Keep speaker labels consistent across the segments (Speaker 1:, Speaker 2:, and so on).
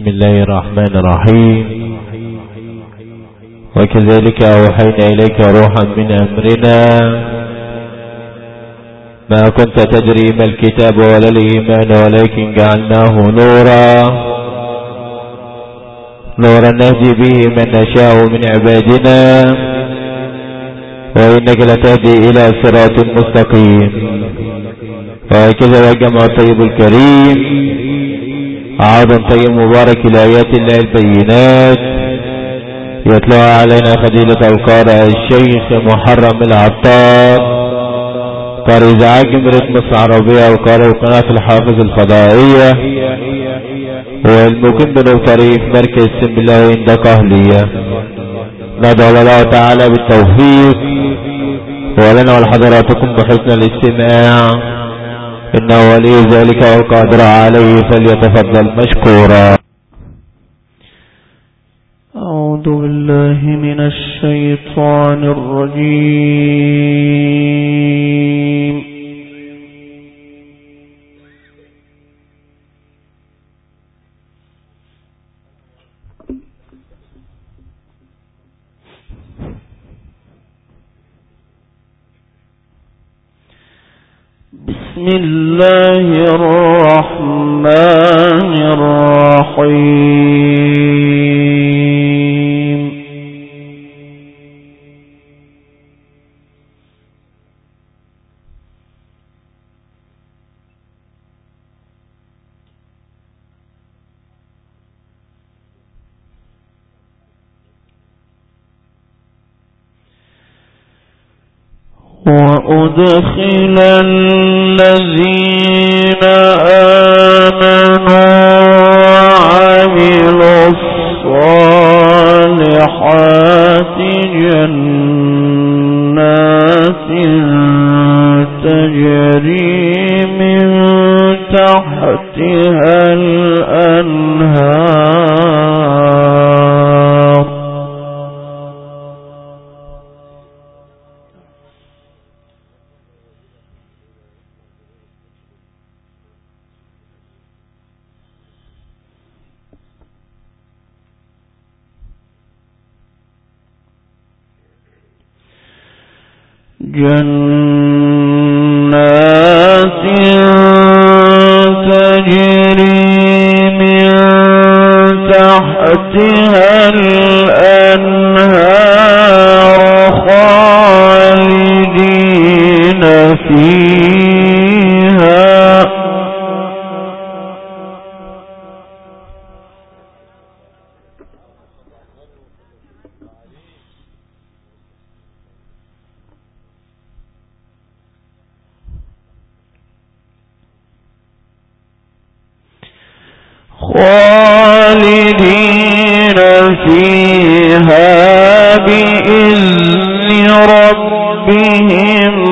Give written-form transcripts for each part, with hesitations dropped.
Speaker 1: بسم الله الرحمن الرحيم. وكذلك أوحينا إليك روحا من أمرنا ما كنت تدري ما الكتاب ولا الإيمان ولكن جعلناه نورا نهدي به من نشاء من عبادنا وإنك لتهدي إلى صراط مستقيم. وهكذا وجمع الطيب الكريم عاد طيب مبارك الآيات الله البينات يتلوها علينا فضيلة القارئ الشيخ محرم العطار قارئ إذاعة جمهورية مصر العربية وقارئ قناة الحافظ الفضائية والمقيم بالطريق مركز سم الله عند قهلية. ندعو الله تعالى بالتوفيق ولنا ولحضراتكم بحسن الاستماع إنه ولي ذلك والقادر عليه فليتفضل مشكورا.
Speaker 2: أعوذ بالله من الشيطان الرجيم. بسم الله الرحمن الرحيم. وأدخل الذين آمنوا وعملوا الصالحات جنات تجري من تحتها الأنهار جنات تجري من تحتها الأنهار خالدين فيها بإذن ربهم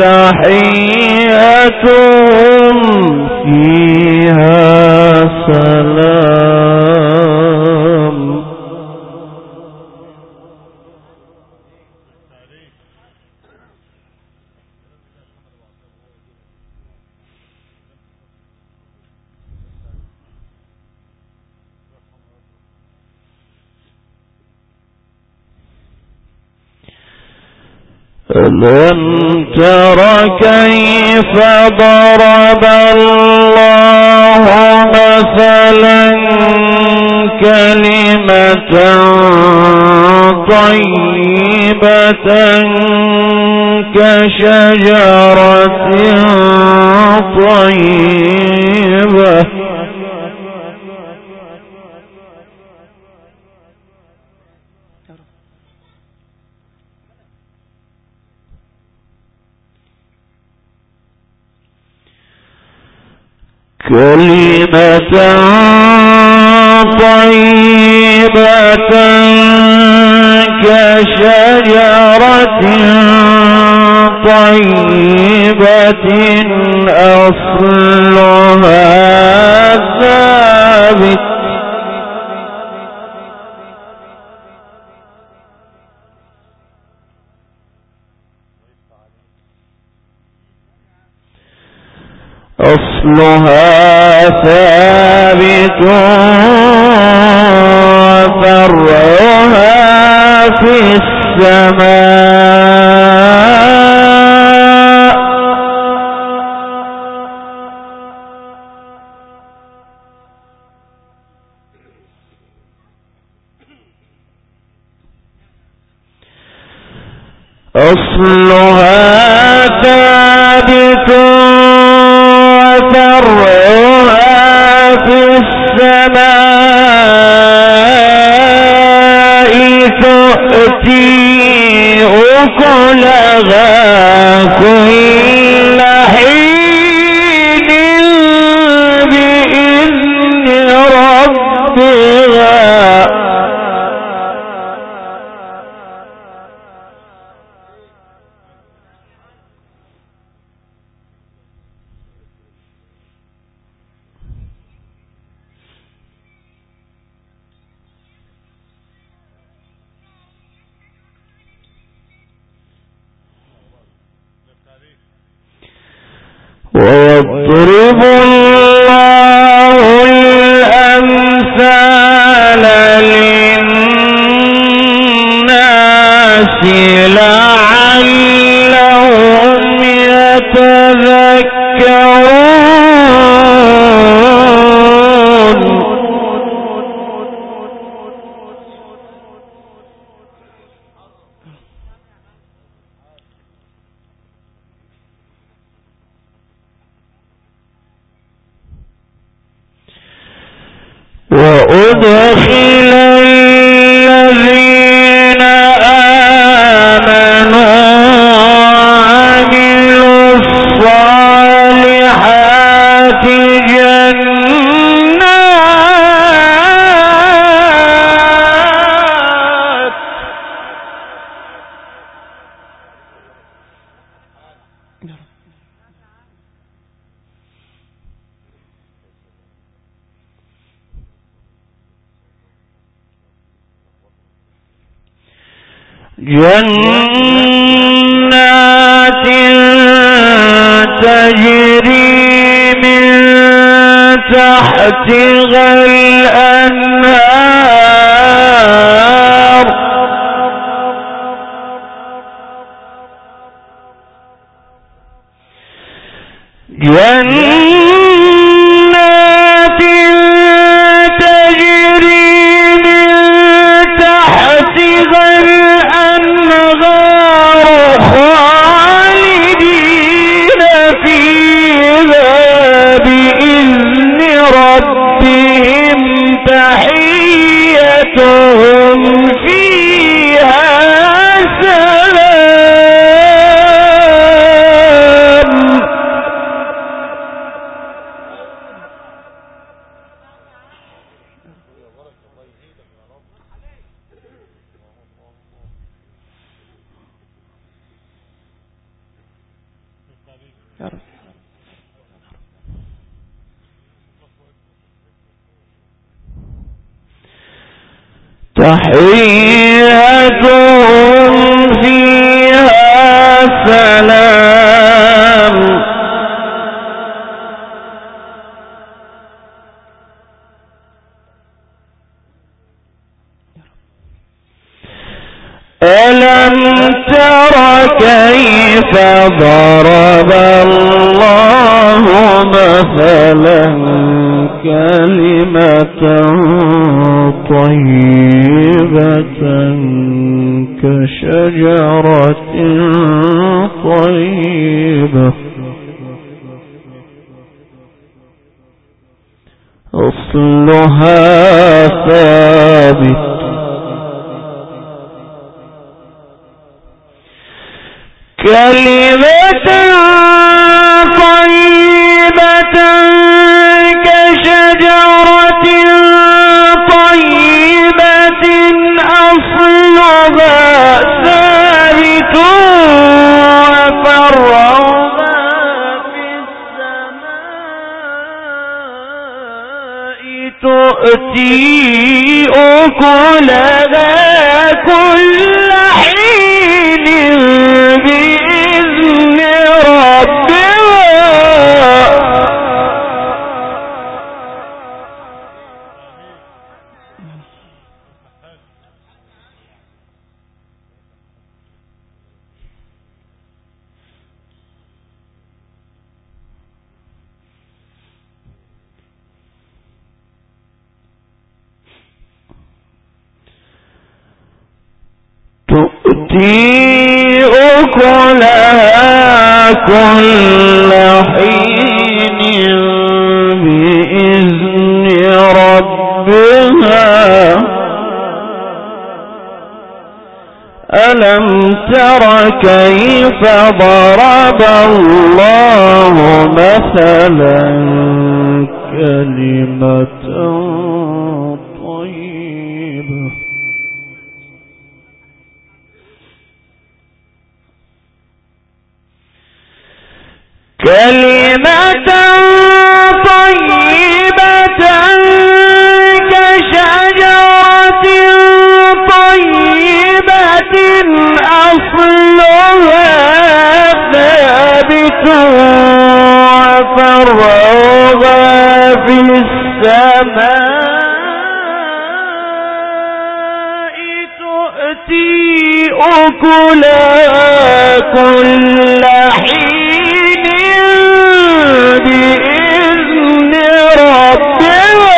Speaker 2: تحيتهم فيها سلام. ألم تر كيف ضرب الله مثلا كلمة طيبة كشجرة طيبة كلمة طيبة كشجرة طيبة أصلها ثابت أصلها ثابت أصلها ثابت وفرعها في السماء تؤتي أكلها كل حين بإذن ربها ويضرب الله الأمثال للناس لعلهم يتذكرون وأدخل الذين آمنوا وعملوا الصالحات جنات تجري من تحتها الأنهار جنات تجري من تحتها الأنهار خالدين فيها بإذن ربهم تحيتهم فيها سلام تحيتهم فيها سلام ألم تر كيف ضرب الله مثلا كلمة طيبة كشجرة طيبة أصلها ثابت كلمة طيبة كشجرة طيبة أصلها ثابت وفرعها في السماء تؤتي أكلها كل حين بإذن ربها تؤتي أكلها كل حين بإذن ربها ألم تر كيف ضرب الله مثلا كلمة طيبة كشجرة طيبة أصلها ثابت وفرعها في السماء تؤتي أكلها كل حين بإذن ربها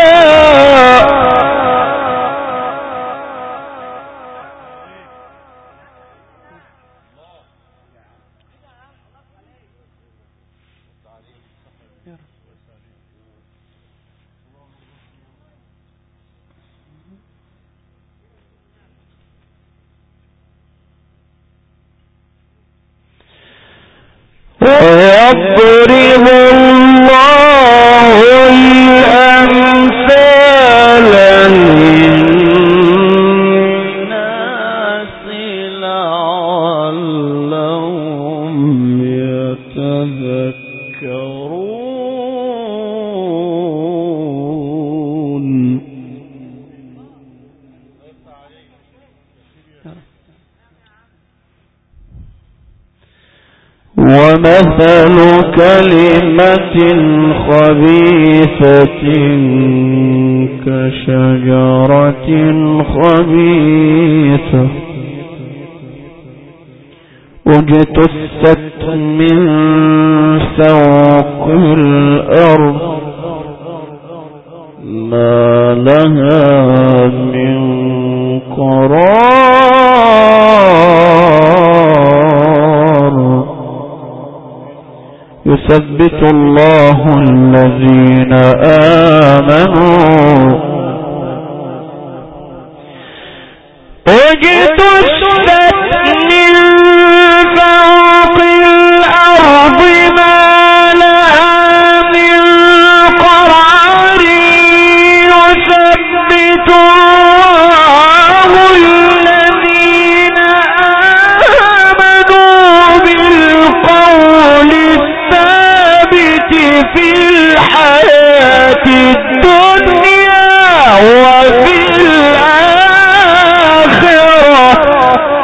Speaker 2: ويضرب الله الأمثال للناس لعلهم يتذكرون ومثل كلمة خبيثة كشجرة خبيثة اجتثت من سوق الأرض ما لها من قرار يثبت الله الذين آمنوا اجتثت من فوق الأرض ما لها من قرار يثبت الله الذين آمنوا بالقول في الحياة الدنيا وفي الآخرة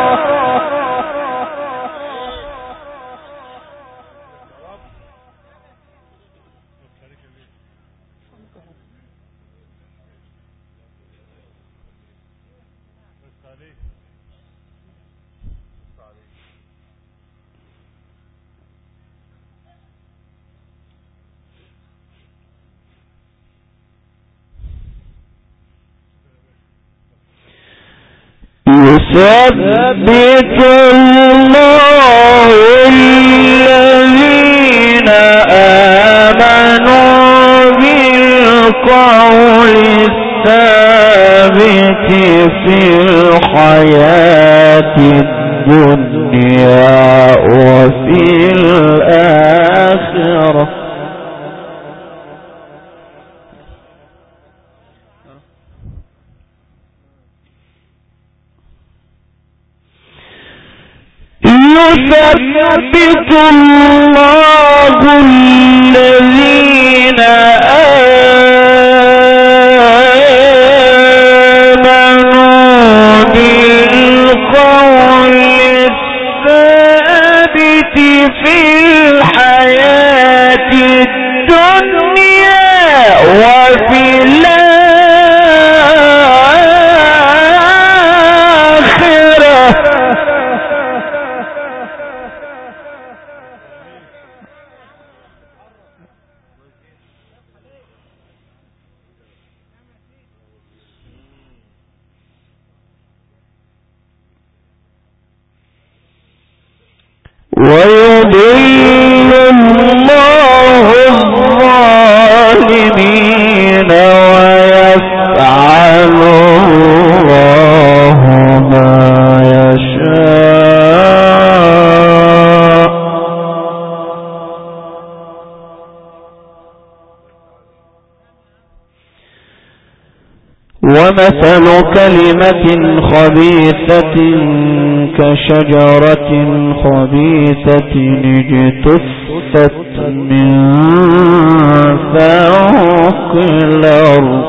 Speaker 2: يثبت الله الذين آمنوا بالقول الثابت في الحياة الدنيا وفي الآخرة يثبت الله الذين آمنوا بالقول الثابت في الحياة الدنيا وفي الآخرة ويضل الله الظالمين ويفعل الله ما يشاء. ومثل كلمة خبيثة كشجرة خبيثة اجتثت من فوق الأرض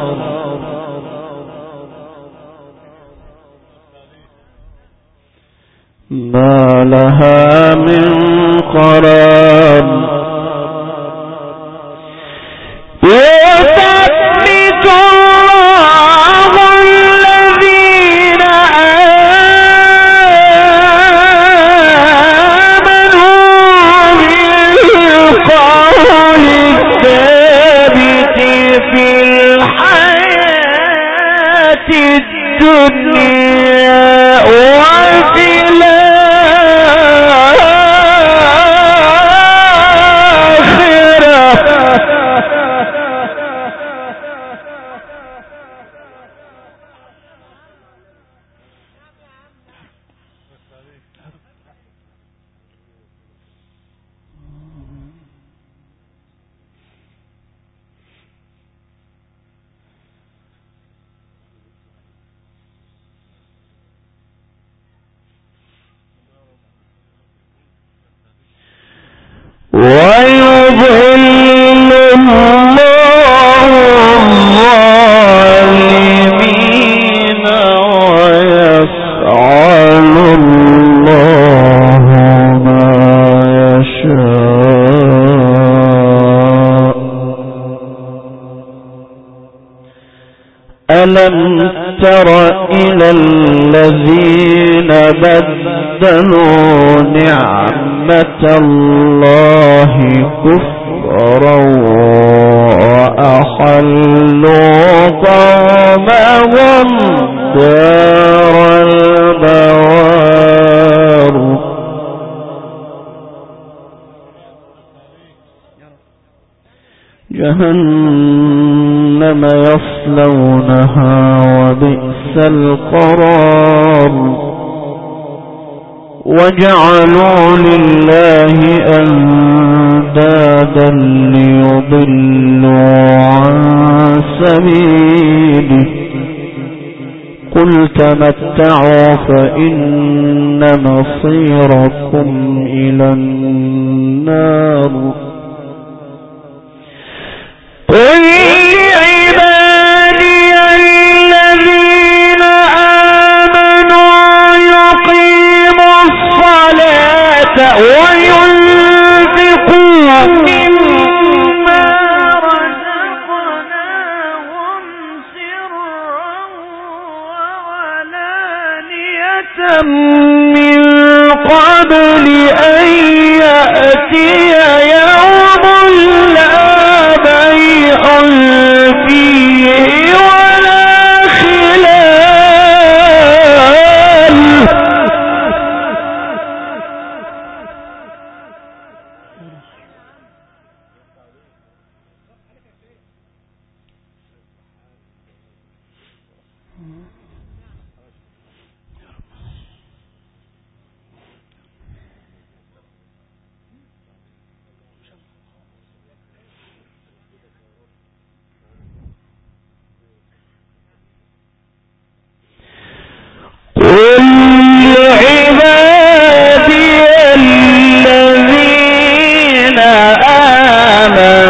Speaker 2: ما لها من قرار. يثبت الله الذين آمنوا بالقول الثابت في الحياة الدنيا وفي ويضل الله الظالمين ويفعل الله ما يشاء. ألم تر إلى الذين بدلوا نعمة الله كفرا وأحلوا قومهم دار البوار جهنم يصلونها وبئس القرار. وجعلوا لله أندادا ليضلوا عن سبيله قل تمتعوا فإن مصيركم إلى النار. قل لعبادي الذين آمنوا يقيموا الصلاة وينفقوا مما رزقناهم سرا وعلانية من قبل أن يأتي يوم لا بيع فيه ولا خلال.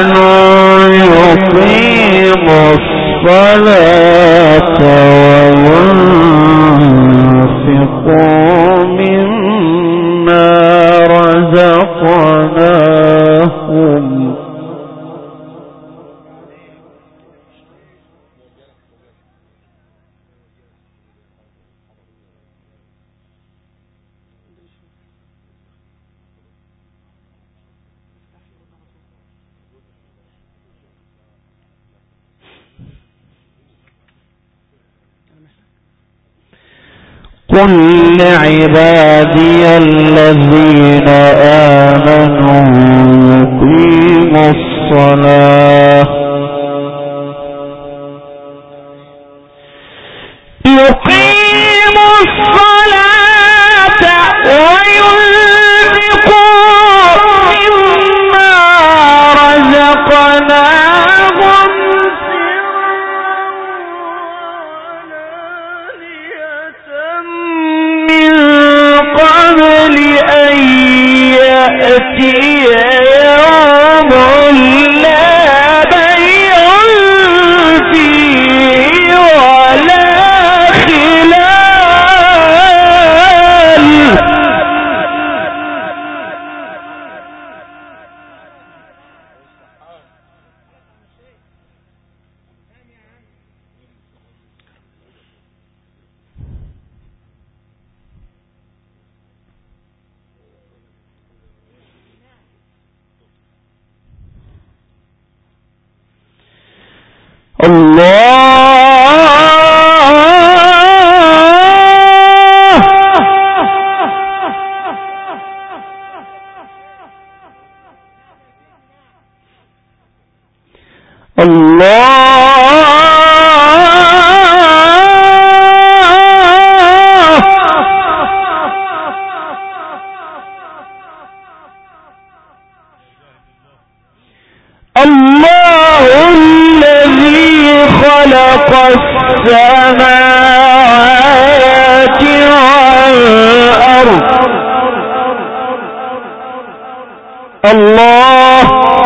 Speaker 2: الصلاة قل لعبادي الذين آمنوا يقيموا الصلاة وينفقوا مما رزقناهم من قبل أن يأتي يوم لا بيع فيه ولا خلال. الله الذي خلق السماوات والأرض. الله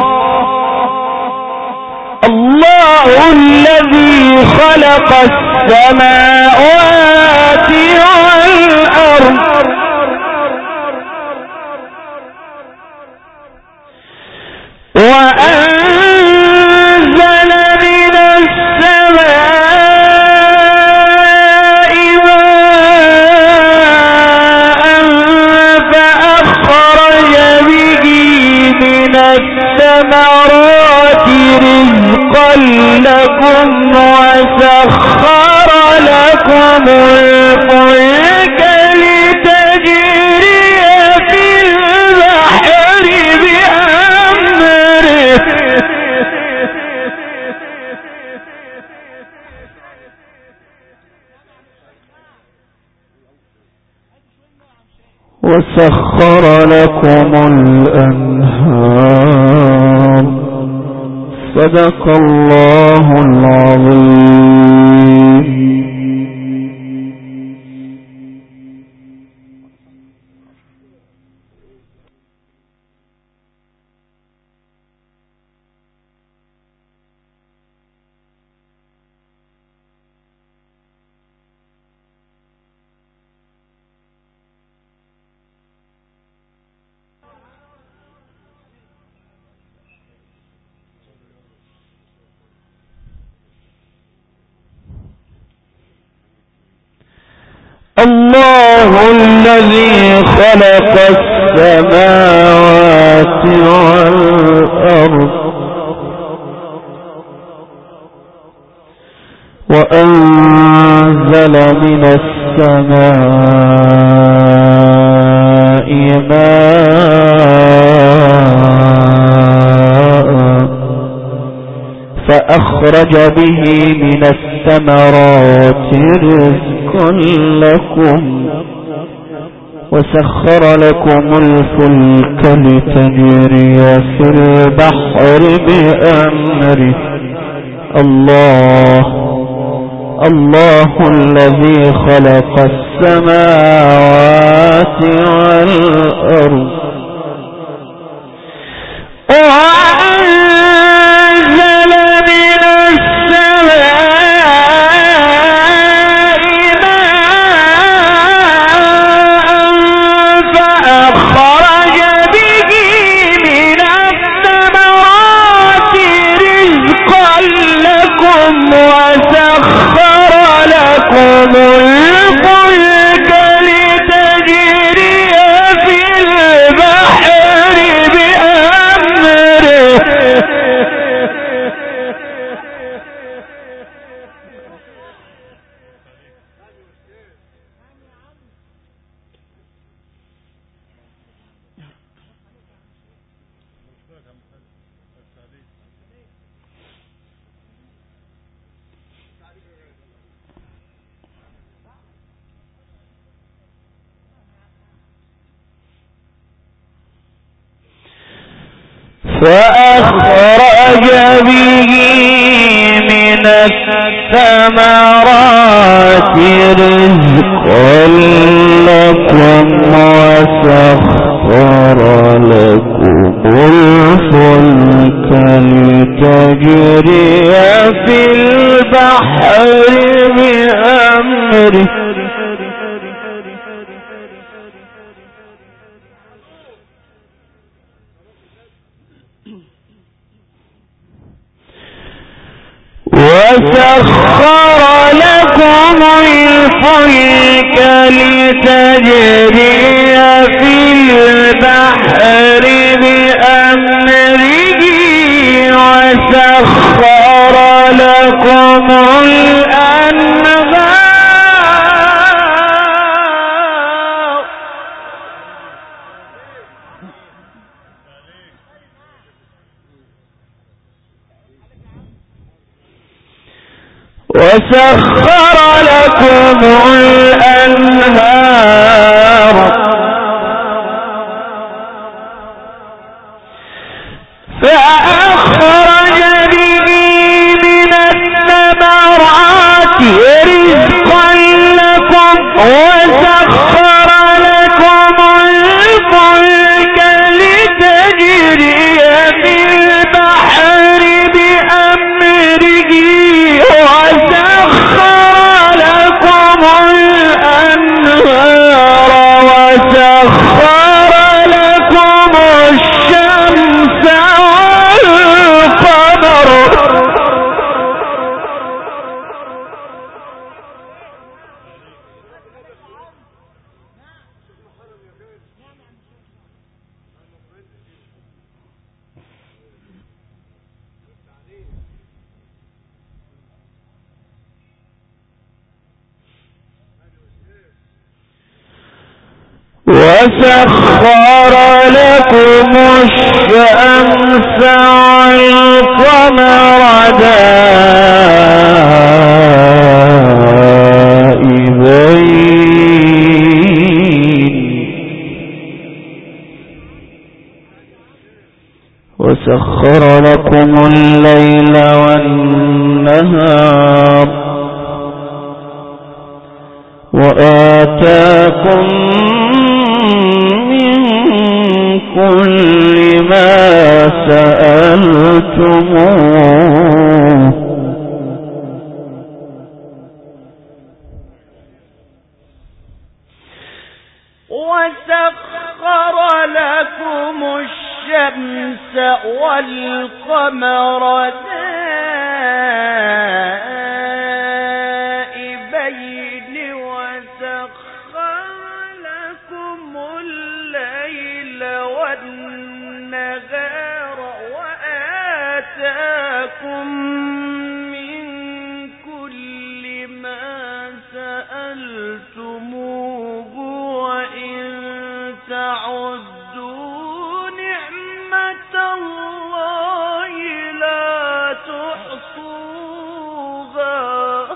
Speaker 2: الذي خلق السماوات والأرض وأنزل من السماء ماء فأخرج به من الثمرات رزقا لكم وسخر لكم الفلك لتجري في البحر بأمره وسخر لكم الأنهار. صدق الله العظيم. الله الذي خلق السماوات والأرض وأنزل من السماء ماء فأخرج به من الثمرات رزقا لكم وسخر لكم الفلك لتجري في البحر بأمره. الله الذي خلق السماوات والأرض وأنزل من السماء ماء فأخرج به من الثمرات رزقا لكم وسخر لكم الفلك لتجري في البحر فأخرج به من الثمرات رزقا لكم وسخر لكم الفلك لتجري في البحر بأمره وسخر لكم الفلك لتجري في البحر بأمره وسخر لكم الأنهار وسخر لكم الأنهار فأخرج به من الثمرات رزقا لكم وسخر لكم الفلك لتجري في البحر بأمره وسخر لكم الأنهار وسخر لكم الشمس والقمر وسخر لكم الشمس والقمر دائبين وسخر لكم الليل والنهار وآتاكم من كل ما سألتموه وسخر لكم الشمس والقمر دائبين وسخر لكم الليل والنهار وآتاكم من كل ما سألتموه وإن تعدوا نعمة الله لا تحصوها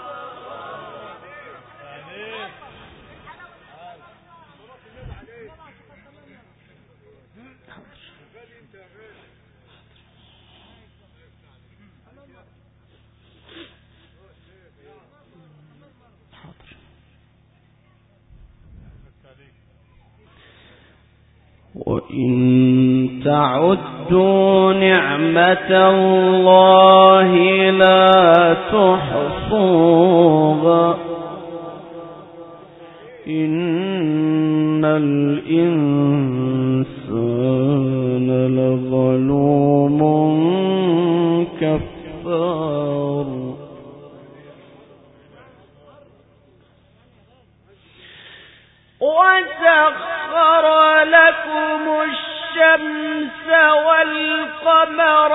Speaker 2: وإن تعدوا نعمة الله لا تحصوها إن الإنسان لظلوم كفار وسخر لكم الشمس والقمر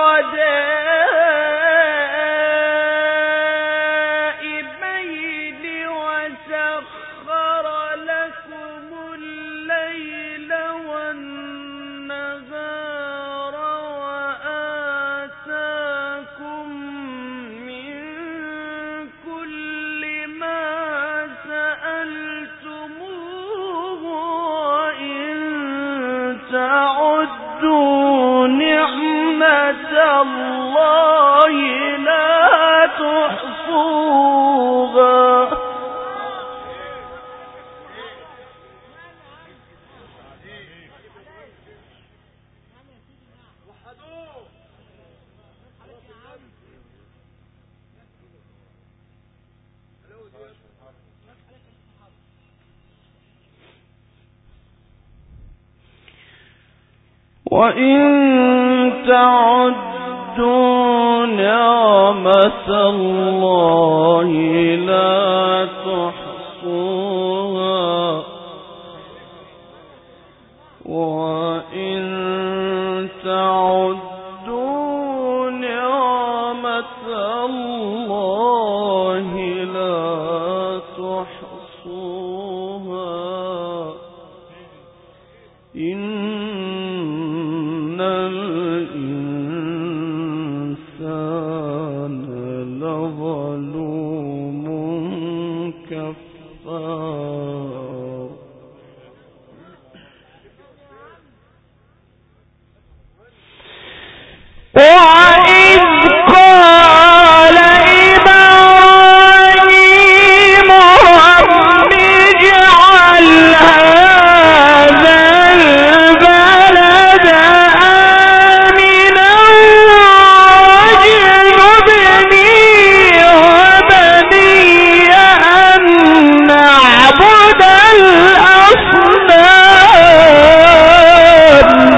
Speaker 2: دائبين وسخر لكم الليل والنهار وآتاكم من كل ما سألتموه وإن تعدوا نعمة الله لا تحصوها. وإن تعدوا نعمة الله لا تحصوها وإن تعدوا نعمة الله لا تحصوها إن الإنسان لظلوم كفار. وإذ قال إبراهيم رب اجعل هذا البلد آمنا واجنبني وبني أن نعبد الأصنام.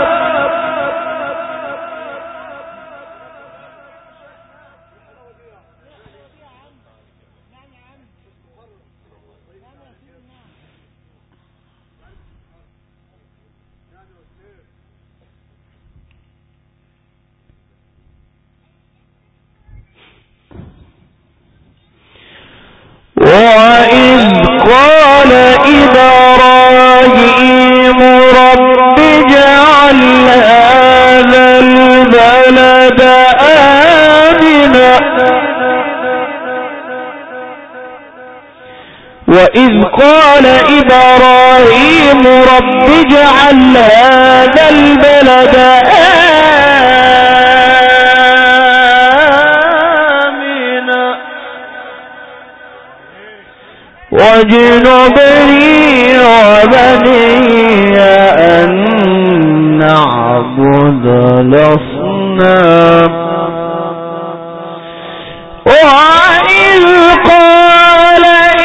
Speaker 2: وإذ قال إبراهيم رب اجعل هذا البلد آمنا وإذ قال إبراهيم رب اجعل هذا البلد واجنبني وبني أن نعبد الأصنام. وإذ قال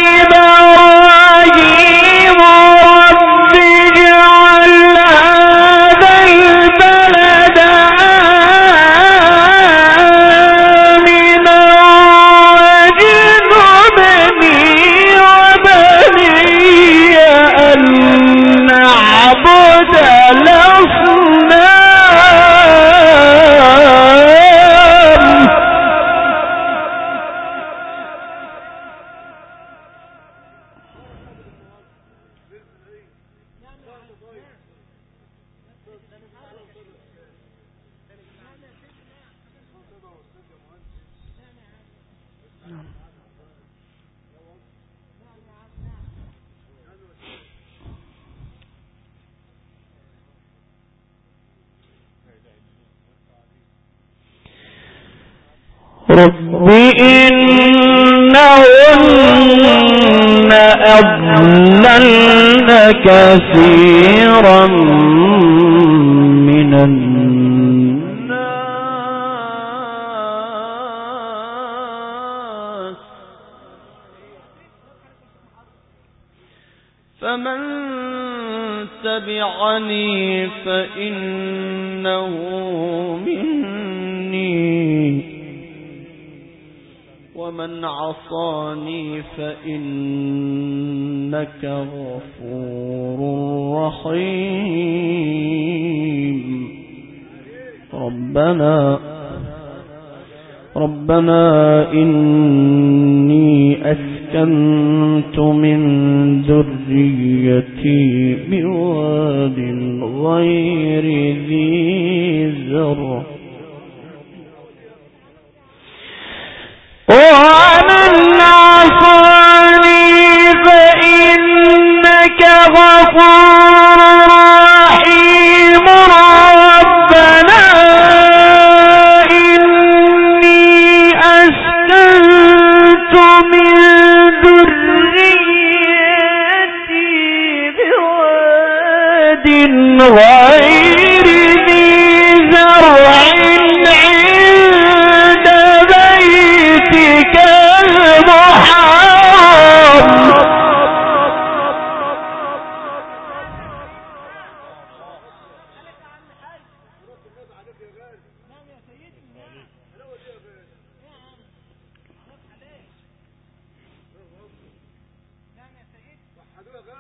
Speaker 2: إبراهيم رب اجعل هذا البلد آمنا واجنبني أن نعبد الأصنام. رب إنهن أضللن كثيرا من الناس فمن تبعني فإنه مني ومن عصاني فإنك غفور رحيم. ربنا إني أسكنت من ذريتي بواد غير ذي زرع ومن عصاني فإنك غفور رحيم. ربنا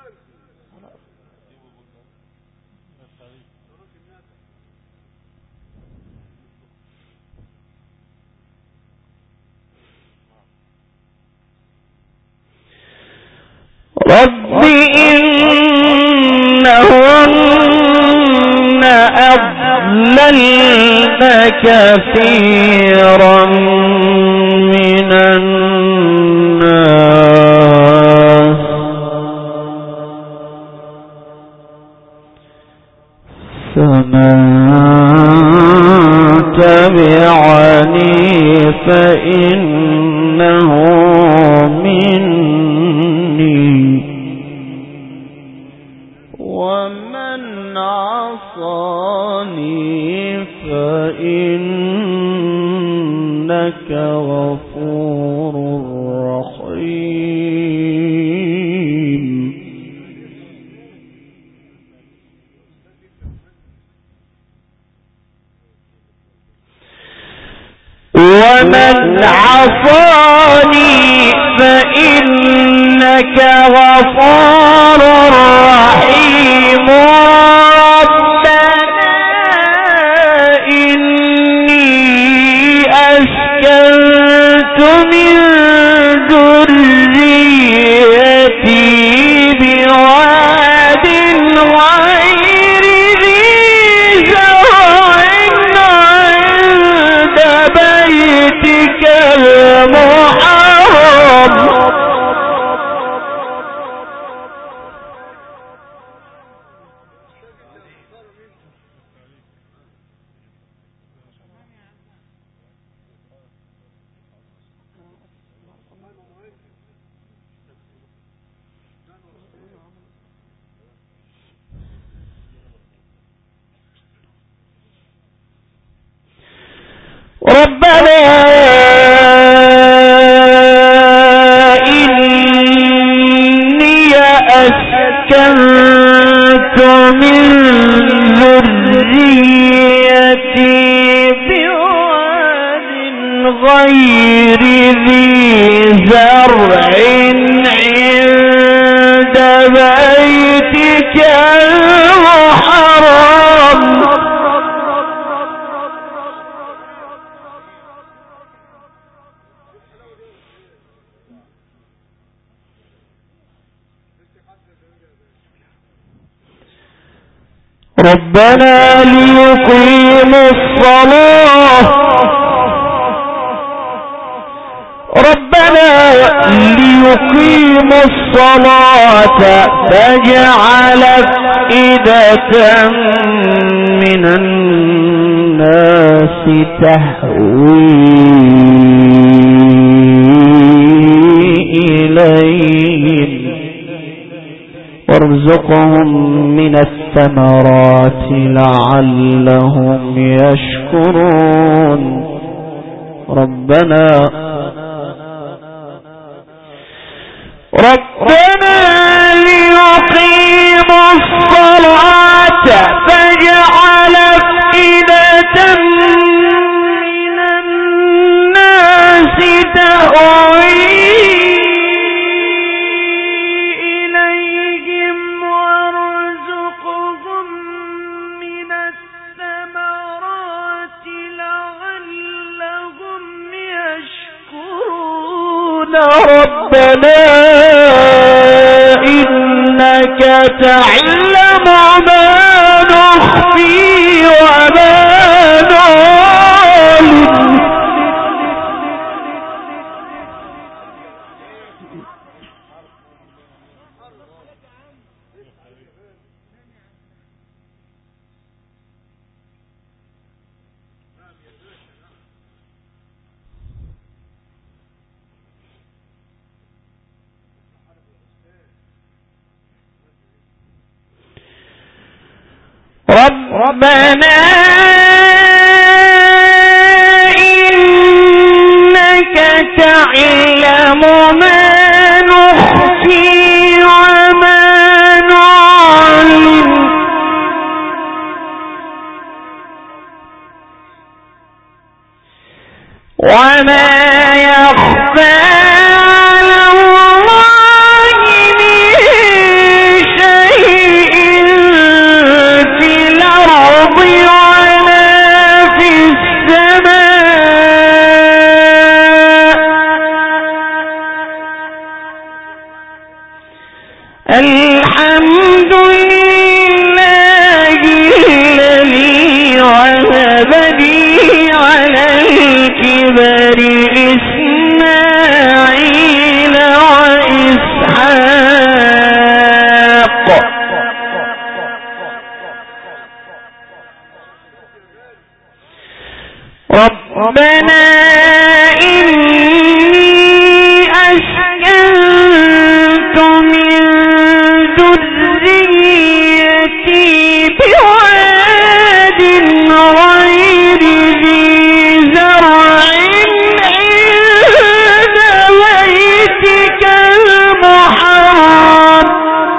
Speaker 2: رب إنهن أضللن كثيرا من الناس فمن تبعني فإنه مني ومن عصاني فإنك غفور رحيم ومن عصاني فإنك غفور رحيم ربنا إني أسكنت من ذريتي بواد غير ذي زرع عند بيتك المحرم ربنا إني أسكنت من ذريتي بواد غير ذي زرع عند بيتك المحرم ربنا ليقيموا الصلاة فاجعل أفئدة من الناس تهوي إليهم وارزقهم من الثمرات لعلهم يشكرون ربنا ليقيموا الصلاة فاجعل أفئدة من الناس تهوي إليهم وارزقهم من الثمرات لعلهم يشكرون ربنا إنك تعلم ما نخفي وما نعلن ربنا إنك تعلم ما نخفي وما نعلن وما يخفى على الله من الحمد لله الذي وهب لي على الكبر إسماعيل وإسحاق ربنا إني أسكنت من ذريتي بواد غير ذي زرع عند بيتك المحرم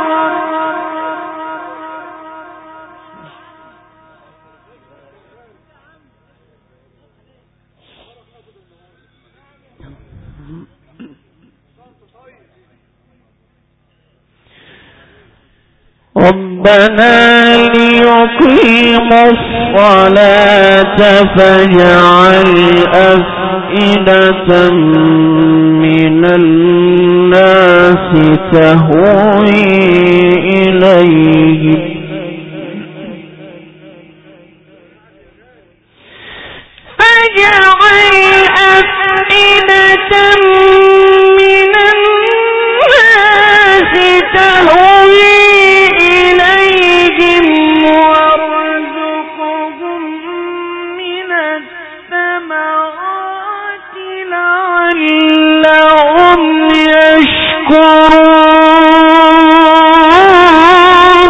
Speaker 2: ربنا ليقيموا الصلاة فاجعل أفئدة من الناس تهوي إليهم فاجعل أفئدة من الناس تهوي وارزقهم من الثمرات لعلهم يشكرون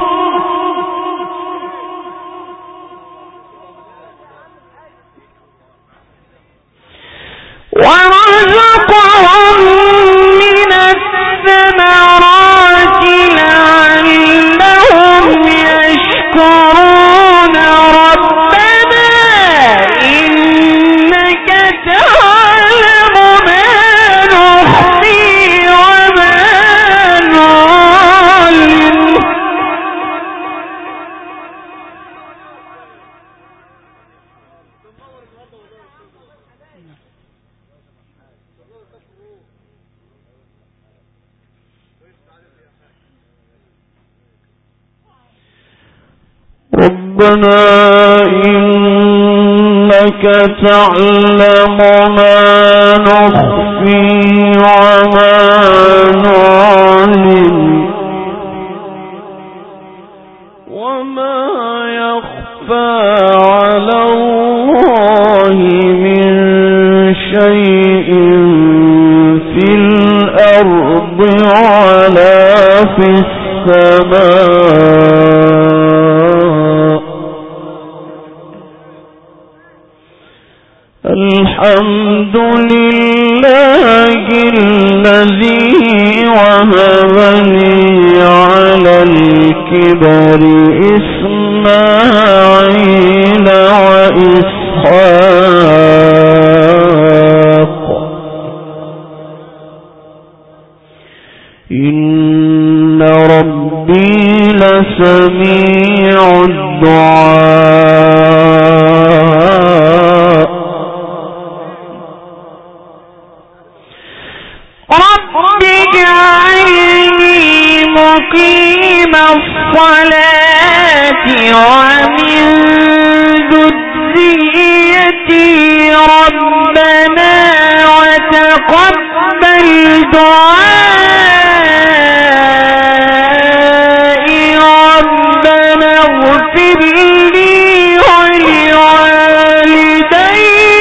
Speaker 2: وارزقهم من الثمرات لعلهم يشكرون ربنا إنك تعلم ما نخفي وما نعلن ربنا إنك تعلم ما نخفي وما نعلن وما يخفى على الله من شيء في الأرض ولا في السماء الحمد لله الذي وهب لي على الكبر إسماعيل وإسحاق إن ربي لسميع الدعاء رب اجعلني مقيم الصلاة ومن ذريتي ربنا وتقبل دعائي ربنا اغفر لي ولوالدي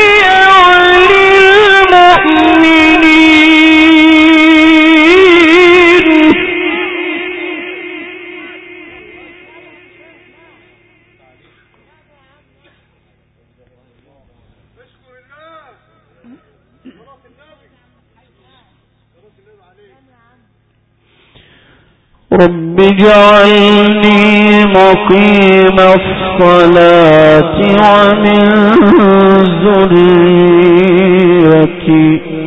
Speaker 2: رب اجعلني مقيم الصلاة ومن ذريتي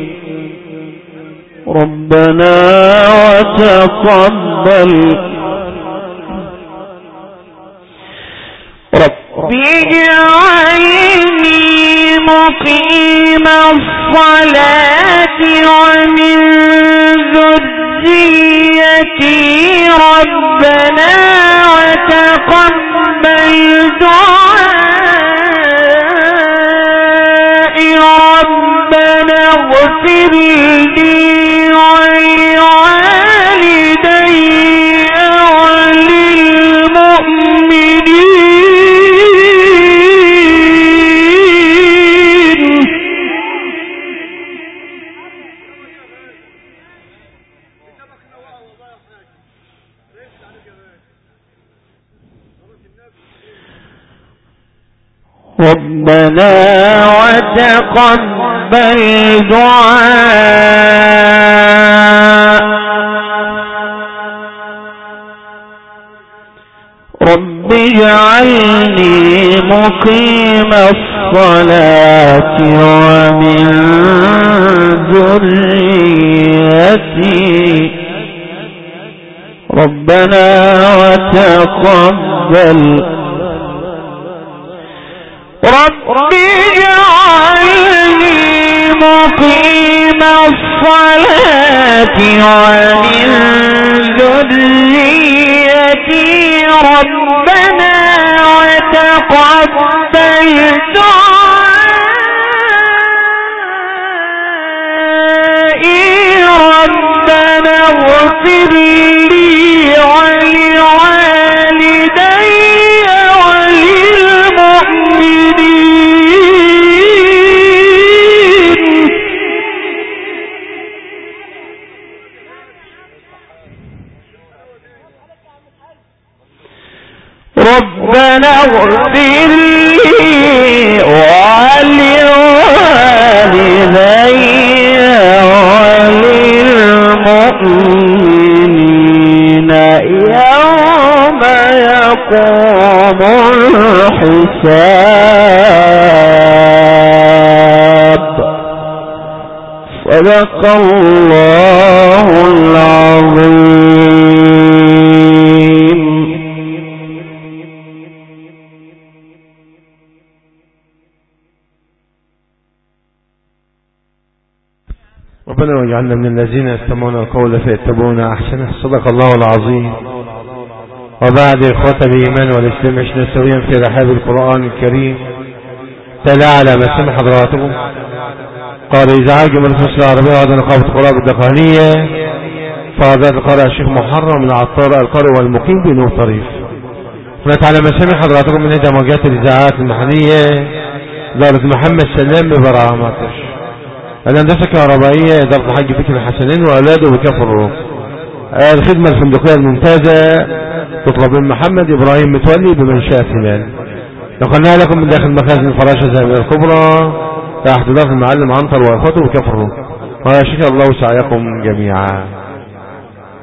Speaker 2: ربنا وتقبل رب اجعلني مقيم الصلاة ومن ذريتي ذريتي ربنا وتقبل دعائي ربنا اغفر لي ولوالدي ربنا وتقبل دعاء رب اجعلني مقيم الصلاة ومن ذريتي ربنا وتقبل رب اجعلني مقيم الصلاة ومن ذريتي ربنا وتقبل دعائي ربنا اغفر لي ولوالدي ربنا اغفر لي ولوالدي وللمؤمنين يوم يقوم الحساب صدق الله العظيم.
Speaker 3: ربنا واجعلنا من الذين يستمعون القول فيتبعون احسنه. صدق الله العظيم. وبعد اخوة الايمان والاسلام عشنا سويا في رحاب القرآن الكريم. تلا على ما سمع حضراتكم قال اذا عاجم الرسول العربية وعد نقابة قراء الدقهانية فعدد القارئ الشيخ محرم العطار القارئ والمقيم بنور طريف. ونتعلم ما سمع حضراتكم من احدى موجات الاذاعات المحلية دارة محمد سلام ببراماتش الهندسة الكهربائية إدارة الحاج فكري الحسنين وأولاده بكفر الروم. الخدمة الفندقية الممتازة تطلب من محمد إبراهيم متولي بمنشأة هلال. نقلناها لكم من داخل مخازن الفراشة الذهبية الكبرى تحت إدارة المعلم عنتر وإخوته بكفر الروم. وشكر الله سعيكم جميعا.